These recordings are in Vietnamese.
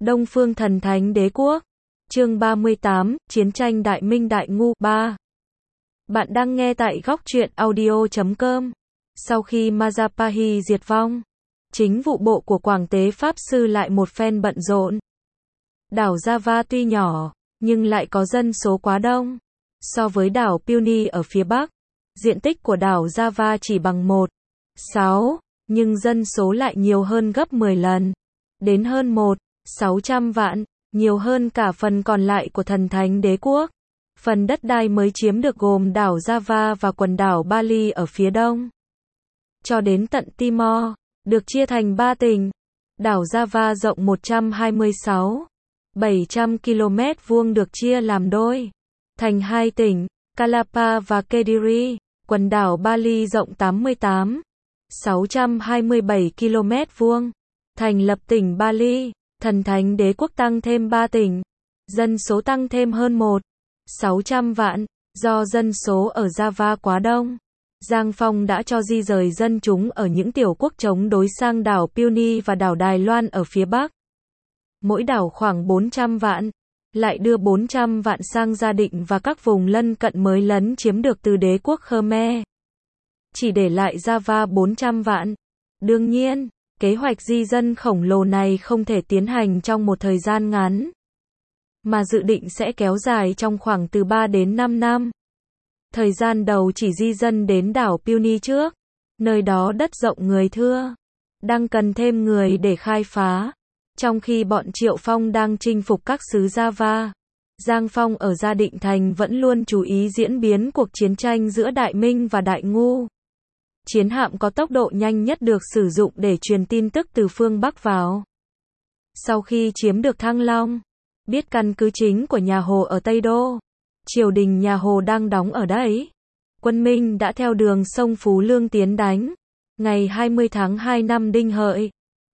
Đông Phương Thần Thánh Đế Quốc. Chương 38, Chiến tranh Đại Minh Đại Ngu 3. Bạn đang nghe tại góc truyện audio.com. Sau khi Majapahi diệt vong, chính vụ bộ của Quảng Tế Pháp Sư lại một phen bận rộn. Đảo Java tuy nhỏ, nhưng lại có dân số quá đông. So với đảo Puny ở phía Bắc, diện tích của đảo Java chỉ bằng 1/6, nhưng dân số lại nhiều hơn gấp 10 lần. Đến hơn 1.600 vạn, nhiều hơn cả phần còn lại của Thần Thánh Đế Quốc. Phần đất đai mới chiếm được gồm đảo Java và quần đảo Bali ở phía đông. Cho đến tận Timor, được chia thành 3 tỉnh. Đảo Java rộng 126,700 km vuông được chia làm đôi, thành 2 tỉnh, Kalapa và Kediri. Quần đảo Bali rộng 88,627 km vuông, thành lập tỉnh Bali. Thần Thánh Đế Quốc tăng thêm 3 tỉnh, dân số tăng thêm hơn 1.600 vạn, do dân số ở Java quá đông. Giang Phong đã cho di rời dân chúng ở những tiểu quốc chống đối sang đảo Puny và đảo Đài Loan ở phía Bắc. Mỗi đảo khoảng 400 vạn, lại đưa 400 vạn sang Gia Định và các vùng lân cận mới lấn chiếm được từ đế quốc Khmer. Chỉ để lại Java 400 vạn. Đương nhiên, kế hoạch di dân khổng lồ này không thể tiến hành trong một thời gian ngắn, mà dự định sẽ kéo dài trong khoảng từ 3 đến 5 năm. Thời gian đầu chỉ di dân đến đảo Puny trước, nơi đó đất rộng người thưa, đang cần thêm người để khai phá. Trong khi bọn Triệu Phong đang chinh phục các xứ Java, Giang Phong ở Gia Định Thành vẫn luôn chú ý diễn biến cuộc chiến tranh giữa Đại Minh và Đại Ngu. Chiến hạm có tốc độ nhanh nhất được sử dụng để truyền tin tức từ phương Bắc vào. Sau khi chiếm được Thăng Long, biết căn cứ chính của nhà Hồ ở Tây Đô, triều đình nhà Hồ đang đóng ở đấy, quân Minh đã theo đường sông Phú Lương tiến đánh. Ngày 20 tháng 2 năm Đinh Hợi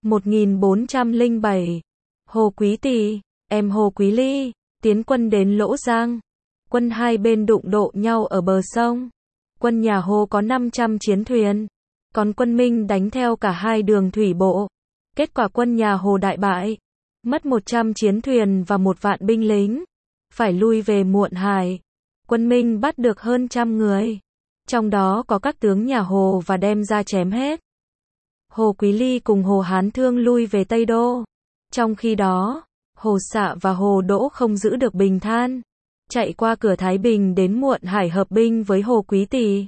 1407, Hồ Quý Tỳ, em Hồ Quý Ly, tiến quân đến Lỗ Giang. Quân hai bên đụng độ nhau ở bờ sông. Quân nhà Hồ có 500 chiến thuyền, còn quân Minh đánh theo cả hai đường thủy bộ. Kết quả quân nhà Hồ đại bại, mất 100 chiến thuyền và 1 vạn binh lính, phải lui về Muộn Hải. Quân Minh bắt được hơn 100 người, trong đó có các tướng nhà Hồ và đem ra chém hết. Hồ Quý Ly cùng Hồ Hán Thương lui về Tây Đô. Trong khi đó, Hồ Xạ và Hồ Đỗ không giữ được Bình Than, chạy qua cửa Thái Bình đến Muộn Hải hợp binh với Hồ Quý Tỳ.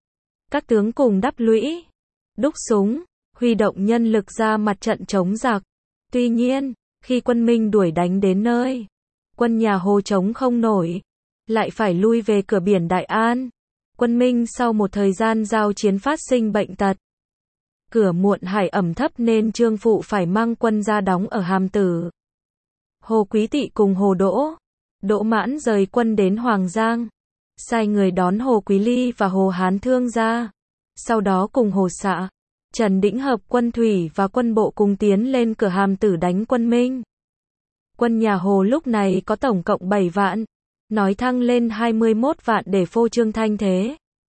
Các tướng cùng đắp lũy, đúc súng, huy động nhân lực ra mặt trận chống giặc. Tuy nhiên, khi quân Minh đuổi đánh đến nơi, quân nhà Hồ chống không nổi, lại phải lui về cửa biển Đại An. Quân Minh sau một thời gian giao chiến phát sinh bệnh tật. Cửa Muộn Hải ẩm thấp nên Trương Phụ phải mang quân ra đóng ở Hàm Tử. Hồ Quý Tỵ cùng Hồ Đỗ Mãn rời quân đến Hoàng Giang, sai người đón Hồ Quý Ly và Hồ Hán Thương ra. Sau đó cùng Hồ Xạ, Trần Đĩnh hợp quân thủy và quân bộ cùng tiến lên cửa Hàm Tử đánh quân Minh. Quân nhà Hồ lúc này có tổng cộng 7 vạn, nói thăng lên 21 vạn để phô trương thanh thế.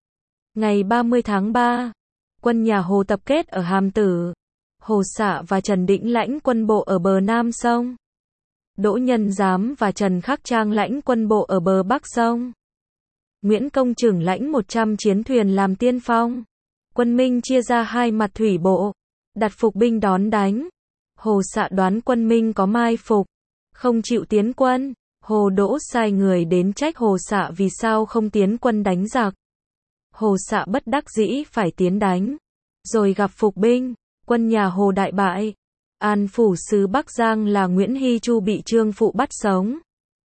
Ngày 30 tháng 3, quân nhà Hồ tập kết ở Hàm Tử. Hồ Xạ và Trần Đĩnh lãnh quân bộ ở bờ Nam sông. Đỗ Nhân Giám và Trần Khắc Trang lãnh quân bộ ở bờ Bắc sông. Nguyễn Công Trừng lãnh 100 chiến thuyền làm tiên phong. Quân Minh chia ra hai mặt thủy bộ, đặt phục binh đón đánh. Hồ Xạ đoán quân Minh có mai phục, không chịu tiến quân. Hồ Đỗ sai người đến trách Hồ Xạ vì sao không tiến quân đánh giặc. Hồ Xạ bất đắc dĩ phải tiến đánh, rồi gặp phục binh, quân nhà Hồ đại bại. An phủ sứ Bắc Giang là Nguyễn Hy Chu bị Trương Phụ bắt sống.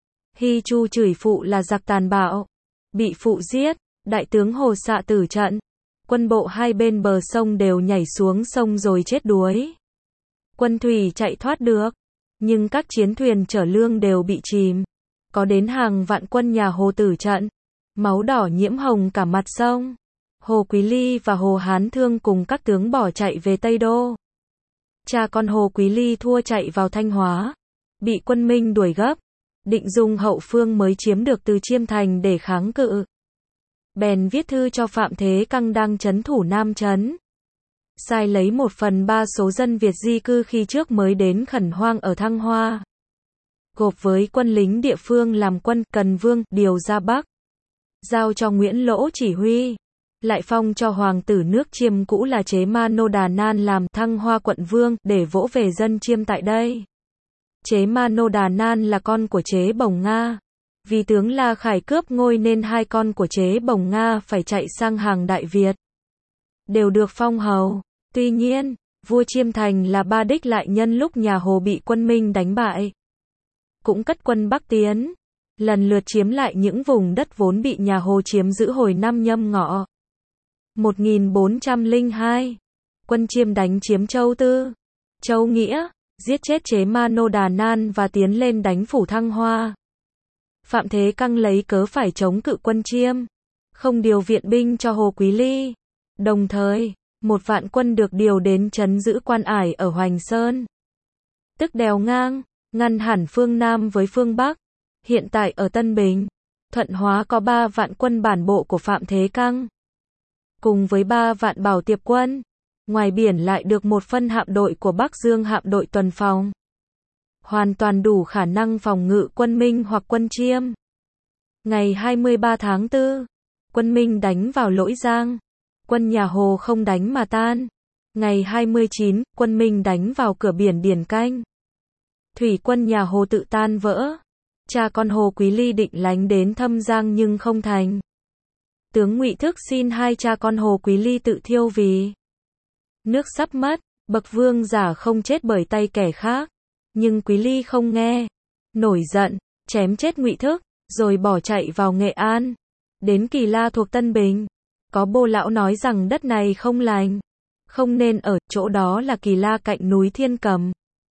Hy Chu chửi Phụ là giặc tàn bạo, bị Phụ giết. Đại tướng Hồ Xạ tử trận. Quân bộ hai bên bờ sông đều nhảy xuống sông rồi chết đuối. Quân thủy chạy thoát được, nhưng các chiến thuyền chở lương đều bị chìm. Có đến hàng vạn quân nhà Hồ tử trận, máu đỏ nhiễm hồng cả mặt sông. Hồ Quý Ly và Hồ Hán Thương cùng các tướng bỏ chạy về Tây Đô. Cha con Hồ Quý Ly thua chạy vào Thanh Hóa, bị quân Minh đuổi gấp, định dùng hậu phương mới chiếm được từ Chiêm Thành để kháng cự. Bèn viết thư cho Phạm Thế Căng đang trấn thủ Nam Trấn, sai lấy 1/3 số dân Việt di cư khi trước mới đến khẩn hoang ở Thăng Hoa. gộp với quân lính địa phương làm quân Cần Vương điều ra Bắc, giao cho Nguyễn Lỗ chỉ huy, lại phong cho hoàng tử nước Chiêm cũ là Chế Ma Nô Đà Nan làm Thăng Hoa quận vương để vỗ về dân Chiêm tại đây. Chế Ma Nô Đà Nan là con của Chế Bồng Nga. Vì tướng La Khải cướp ngôi nên hai con của Chế Bồng Nga phải chạy sang hàng Đại Việt. Đều được phong hầu. Tuy nhiên, vua Chiêm Thành là Ba Đích lại nhân lúc nhà Hồ bị quân Minh đánh bại, cũng cất quân Bắc tiến, lần lượt chiếm lại những vùng đất vốn bị nhà Hồ chiếm giữ hồi năm Nhâm Ngọ. 1402, quân Chiêm đánh chiếm Châu Tư, Châu Nghĩa, giết chết Chế Ma Nô Đà Nan và tiến lên đánh phủ Thăng Hoa. Phạm Thế Căng lấy cớ phải chống cự quân Chiêm, không điều viện binh cho Hồ Quý Ly. Đồng thời, 1 vạn quân được điều đến trấn giữ Quan Ải ở Hoành Sơn, tức đèo ngang, ngăn hẳn phương Nam với phương Bắc. Hiện tại ở Tân Bình, Thuận Hóa có 3 vạn quân bản bộ của Phạm Thế Căng, cùng với 3 vạn bảo tiệp quân. Ngoài biển lại được một phân hạm đội của Bắc Dương hạm đội tuần phòng, hoàn toàn đủ khả năng phòng ngự quân Minh hoặc quân Chiêm. Ngày 23 tháng 4, quân Minh đánh vào Lỗi Giang, quân nhà Hồ không đánh mà tan. Ngày 29, quân Minh đánh vào cửa biển Điển Canh, thủy quân nhà Hồ tự tan vỡ. Cha con Hồ Quý Ly định lánh đến Thâm Giang nhưng không thành. Tướng Ngụy Thức xin hai cha con Hồ Quý Ly tự thiêu vì nước sắp mất, bậc vương giả không chết bởi tay kẻ khác. Nhưng Quý Ly không nghe, nổi giận, chém chết Ngụy Thức, rồi bỏ chạy vào Nghệ An. Đến Kỳ La thuộc Tân Bình, có bô lão nói rằng đất này không lành, không nên ở, chỗ đó là Kỳ La cạnh núi Thiên Cầm.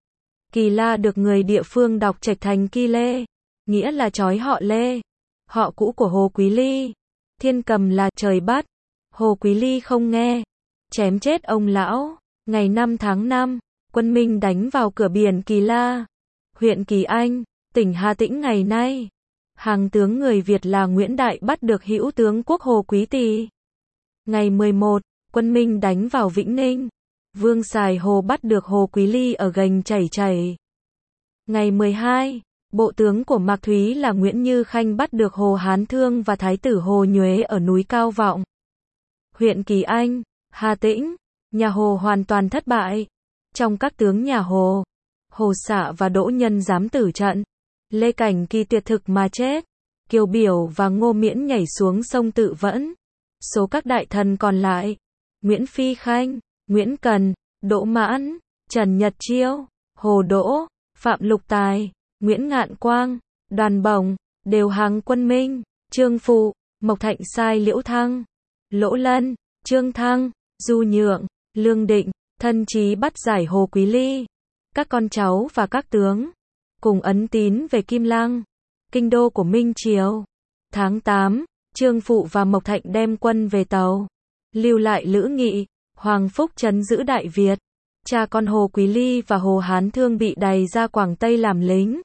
Kỳ La được người địa phương đọc trạch thành Kỳ Lê, nghĩa là chói họ Lê, họ cũ của Hồ Quý Ly. Thiên Cầm là trời bắt. Hồ Quý Ly không nghe, chém chết ông lão. Ngày 5 tháng 5, quân Minh đánh vào cửa biển Kỳ La, huyện Kỳ Anh, tỉnh Hà Tĩnh ngày nay. Hàng tướng người Việt là Nguyễn Đại bắt được hữu tướng quốc Hồ Quý Tỳ. Ngày 11, quân Minh đánh vào Vĩnh Ninh. Vương Sài Hồ bắt được Hồ Quý Ly ở gành Chảy Chảy. Ngày 12, bộ tướng của Mạc Thúy là Nguyễn Như Khanh bắt được Hồ Hán Thương và Thái tử Hồ Nhuế ở núi Cao Vọng, huyện Kỳ Anh, Hà Tĩnh. Nhà Hồ hoàn toàn thất bại. Trong các tướng nhà Hồ, Hồ Xạ và Đỗ Nhân dám tử trận. Lê Cảnh Kỳ tuyệt thực mà chết. Kiều Biểu và Ngô Miễn nhảy xuống sông tự vẫn. Số các đại thần còn lại: Nguyễn Phi Khanh, Nguyễn Cần, Đỗ Mãn, Trần Nhật Chiêu, Hồ Đỗ, Phạm Lục Tài, Nguyễn Ngạn Quang, Đoàn Bổng, đều hàng quân Minh. Trương Phụ, Mộc Thạnh sai Liễu Thăng, Lỗ Lân, Trương Thăng, Du Nhượng, Lương Định, thân chí bắt giải Hồ Quý Ly. Các con cháu và các tướng cùng ấn tín về Kim Lăng, kinh đô của Minh Triều. Tháng 8, Trương Phụ và Mộc Thạnh đem quân về Tàu, lưu lại Lữ Nghị, Hoàng Phúc trấn giữ Đại Việt. Cha con Hồ Quý Ly và Hồ Hán Thương bị đày ra Quảng Tây làm lính.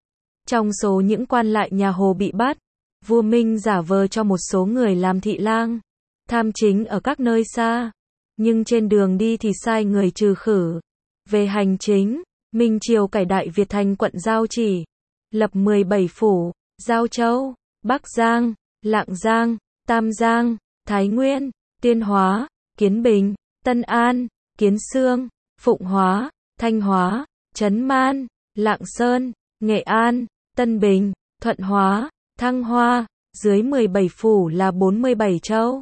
Trong số những quan lại nhà Hồ bị bắt, vua Minh giả vờ cho một số người làm thị lang, tham chính ở các nơi xa, nhưng trên đường đi thì sai người trừ khử. Về hành chính, Minh Triều cải Đại Việt thành quận Giao Chỉ, lập 17 phủ: Giao Châu, Bắc Giang, Lạng Giang, Tam Giang, Thái Nguyên, Tuyên Hóa, Kiến Bình, Tân An, Kiến Xương, Phụng Hóa, Thanh Hóa, Trấn Man, Lạng Sơn, Nghệ An, Tân Bình, Thuận Hóa, Thăng Hoa. Dưới 17 phủ là 47 châu,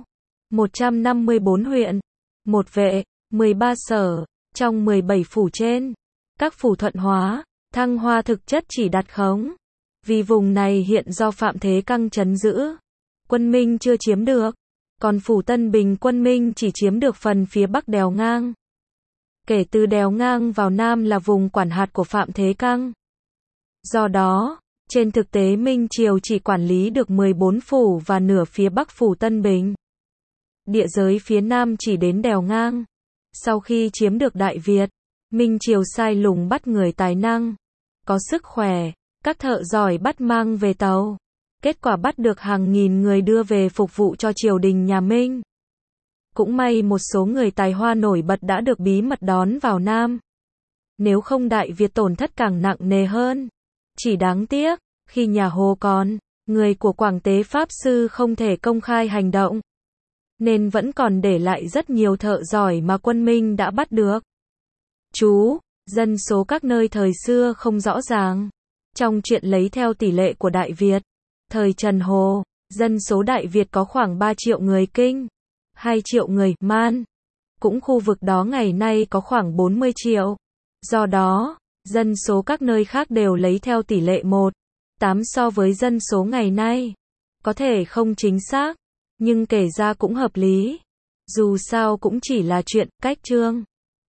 154 huyện, 1 vệ, 13 sở. Trong 17 phủ trên, các phủ Thuận Hóa, Thăng Hoa thực chất chỉ đặt khống, vì vùng này hiện do Phạm Thế Căng trấn giữ, quân Minh chưa chiếm được. Còn phủ Tân Bình quân Minh chỉ chiếm được phần phía bắc đèo ngang. Kể từ đèo ngang vào Nam là vùng quản hạt của Phạm Thế Căng. Do đó, trên thực tế Minh Triều chỉ quản lý được 14 phủ và nửa phía bắc phủ Tân Bình. Địa giới phía Nam chỉ đến đèo ngang. Sau khi chiếm được Đại Việt, Minh Triều sai lùng bắt người tài năng, có sức khỏe, các thợ giỏi bắt mang về Tàu. Kết quả bắt được hàng nghìn người đưa về phục vụ cho triều đình nhà Minh. Cũng may một số người tài hoa nổi bật đã được bí mật đón vào Nam. Nếu không Đại Việt tổn thất càng nặng nề hơn. Chỉ đáng tiếc, khi nhà Hồ còn, người của Quảng Tế Pháp Sư không thể công khai hành động, nên vẫn còn để lại rất nhiều thợ giỏi mà quân Minh đã bắt được. Chú, dân số các nơi thời xưa không rõ ràng. Trong truyện lấy theo tỷ lệ của Đại Việt, thời Trần Hồ, dân số Đại Việt có khoảng 3 triệu người Kinh, 2 triệu người Man. Cũng khu vực đó ngày nay có khoảng 40 triệu. Do đó, dân số các nơi khác đều lấy theo tỷ lệ 1:8 so với dân số ngày nay. Có thể không chính xác, nhưng kể ra cũng hợp lý. Dù sao cũng chỉ là chuyện cách chương.